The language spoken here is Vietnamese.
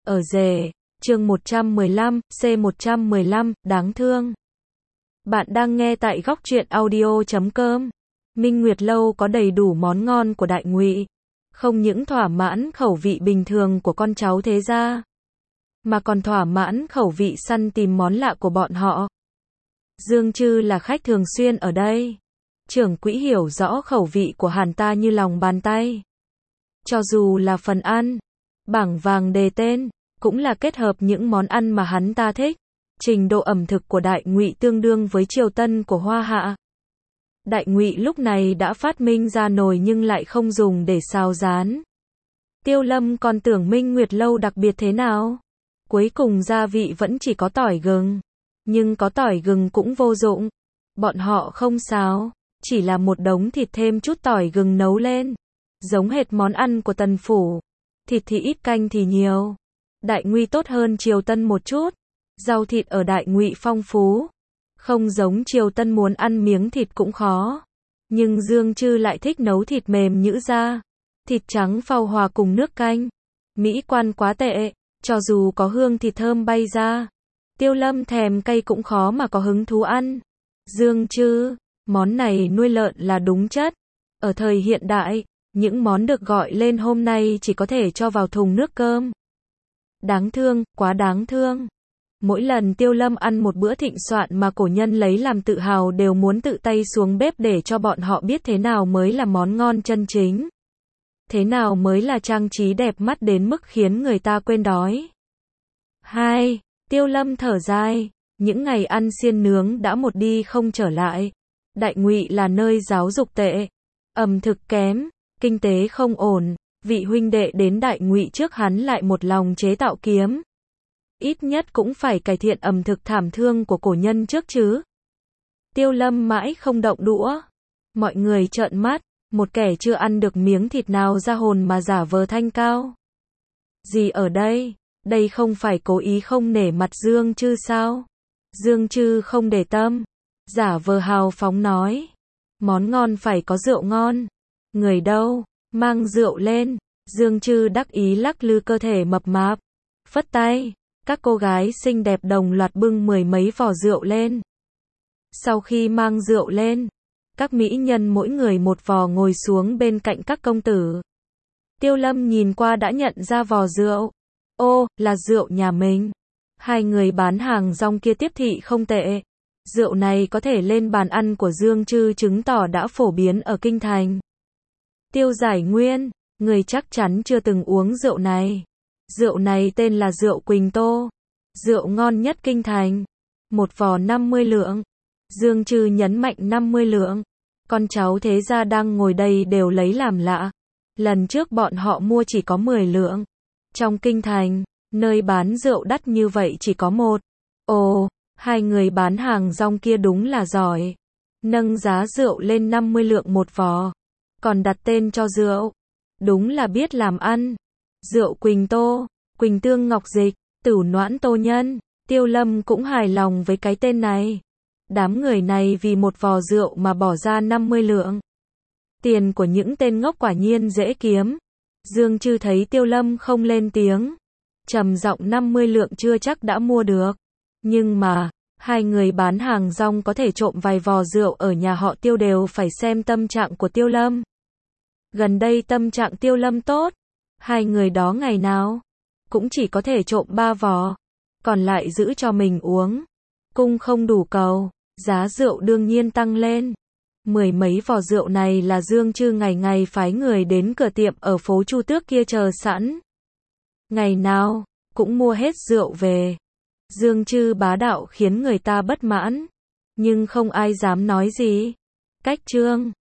Ở rể, chương 115, C115, đáng thương. Bạn đang nghe tại góc truyện audio.com. Minh Nguyệt Lâu có đầy đủ món ngon của Đại Ngụy, không những thỏa mãn khẩu vị bình thường của con cháu thế gia, mà còn thỏa mãn khẩu vị săn tìm món lạ của bọn họ. Dương Trư là khách thường xuyên ở đây. Trưởng quỹ hiểu rõ khẩu vị của hắn ta như lòng bàn tay. Cho dù là phần ăn, bảng vàng đề tên, cũng là kết hợp những món ăn mà hắn ta thích. Trình độ ẩm thực của Đại Ngụy tương đương với Triều Tân của Hoa Hạ. Đại Ngụy lúc này đã phát minh ra nồi nhưng lại không dùng để xào rán. Tiêu Lâm còn tưởng Minh Nguyệt Lâu đặc biệt thế nào. Cuối cùng gia vị vẫn chỉ có tỏi gừng. Nhưng có tỏi gừng cũng vô dụng. Bọn họ không xào, chỉ là một đống thịt thêm chút tỏi gừng nấu lên. Giống hệt món ăn của Tần Phủ. Thịt thì ít, canh thì nhiều. Đại Ngụy tốt hơn Triều Tân một chút. Rau thịt ở Đại Ngụy phong phú. Không giống Triều Tân muốn ăn miếng thịt cũng khó. Nhưng Dương Trư lại thích nấu thịt mềm nhữ ra. Thịt trắng phao hòa cùng nước canh. Mỹ quan quá tệ. Cho dù có hương thịt thơm bay ra, Tiêu Lâm thèm cay cũng khó mà có hứng thú ăn. Dương Trư, món này nuôi lợn là đúng chất. Ở thời hiện đại, những món được gọi lên hôm nay chỉ có thể cho vào thùng nước cơm. Đáng thương, quá đáng thương. Mỗi lần Tiêu Lâm ăn một bữa thịnh soạn mà cổ nhân lấy làm tự hào đều muốn tự tay xuống bếp để cho bọn họ biết thế nào mới là món ngon chân chính. Thế nào mới là trang trí đẹp mắt đến mức khiến người ta quên đói. 2. Tiêu Lâm thở dài. Những ngày ăn xiên nướng đã một đi không trở lại. Đại Ngụy là nơi giáo dục tệ, ẩm thực kém, kinh tế không ổn. Vị huynh đệ đến Đại Ngụy trước hắn lại một lòng chế tạo kiếm. Ít nhất cũng phải cải thiện ẩm thực thảm thương của cổ nhân trước chứ. Tiêu Lâm mãi không động đũa. Mọi người trợn mắt. Một kẻ chưa ăn được miếng thịt nào ra hồn mà giả vờ thanh cao. Gì ở đây? Đây không phải cố ý không nể mặt Dương Trư sao? Dương Trư không để tâm. Giả vờ hào phóng nói. Món ngon phải có rượu ngon. Người đâu? Mang rượu lên. Dương Trư đắc ý lắc lư cơ thể mập mạp. Phất tay. Các cô gái xinh đẹp đồng loạt bưng mười mấy vò rượu lên. Sau khi mang rượu lên, các mỹ nhân mỗi người một vò ngồi xuống bên cạnh các công tử. Tiêu Lâm nhìn qua đã nhận ra vò rượu. Ô, là rượu nhà mình. Hai người bán hàng rong kia tiếp thị không tệ. Rượu này có thể lên bàn ăn của Dương Trư chứng tỏ đã phổ biến ở kinh thành. Tiêu Giải Nguyên, người chắc chắn chưa từng uống rượu này. Rượu này tên là rượu Quỳnh Tô. Rượu ngon nhất kinh thành. Một vò 50 lượng. Dương Trư nhấn mạnh 50 lượng. Con cháu thế gia đang ngồi đây đều lấy làm lạ. Lần trước bọn họ mua chỉ có 10 lượng. Trong kinh thành, nơi bán rượu đắt như vậy chỉ có một. Ồ, hai người bán hàng rong kia đúng là giỏi. Nâng giá rượu lên 50 lượng một vò. Còn đặt tên cho rượu. Đúng là biết làm ăn. Rượu Quỳnh Tô, Quỳnh Tương Ngọc Dịch, Tửu Noãn Tô Nhân. Tiêu Lâm cũng hài lòng với cái tên này. Đám người này vì một vò rượu mà bỏ ra 50 lượng. Tiền của những tên ngốc quả nhiên dễ kiếm. Dương Trư thấy Tiêu Lâm không lên tiếng. Trầm giọng 50 lượng chưa chắc đã mua được. Nhưng mà, hai người bán hàng rong có thể trộm vài vò rượu ở nhà họ Tiêu đều phải xem tâm trạng của Tiêu Lâm. Gần đây tâm trạng Tiêu Lâm tốt. Hai người đó ngày nào cũng chỉ có thể trộm 3 vò. Còn lại giữ cho mình uống. Cung không đủ cầu. Giá rượu đương nhiên tăng lên. Mười mấy vò rượu này là Dương Trư ngày ngày phái người đến cửa tiệm ở phố Chu Tước kia chờ sẵn. Ngày nào cũng mua hết rượu về. Dương Trư bá đạo khiến người ta bất mãn. Nhưng không ai dám nói gì. Cách trương.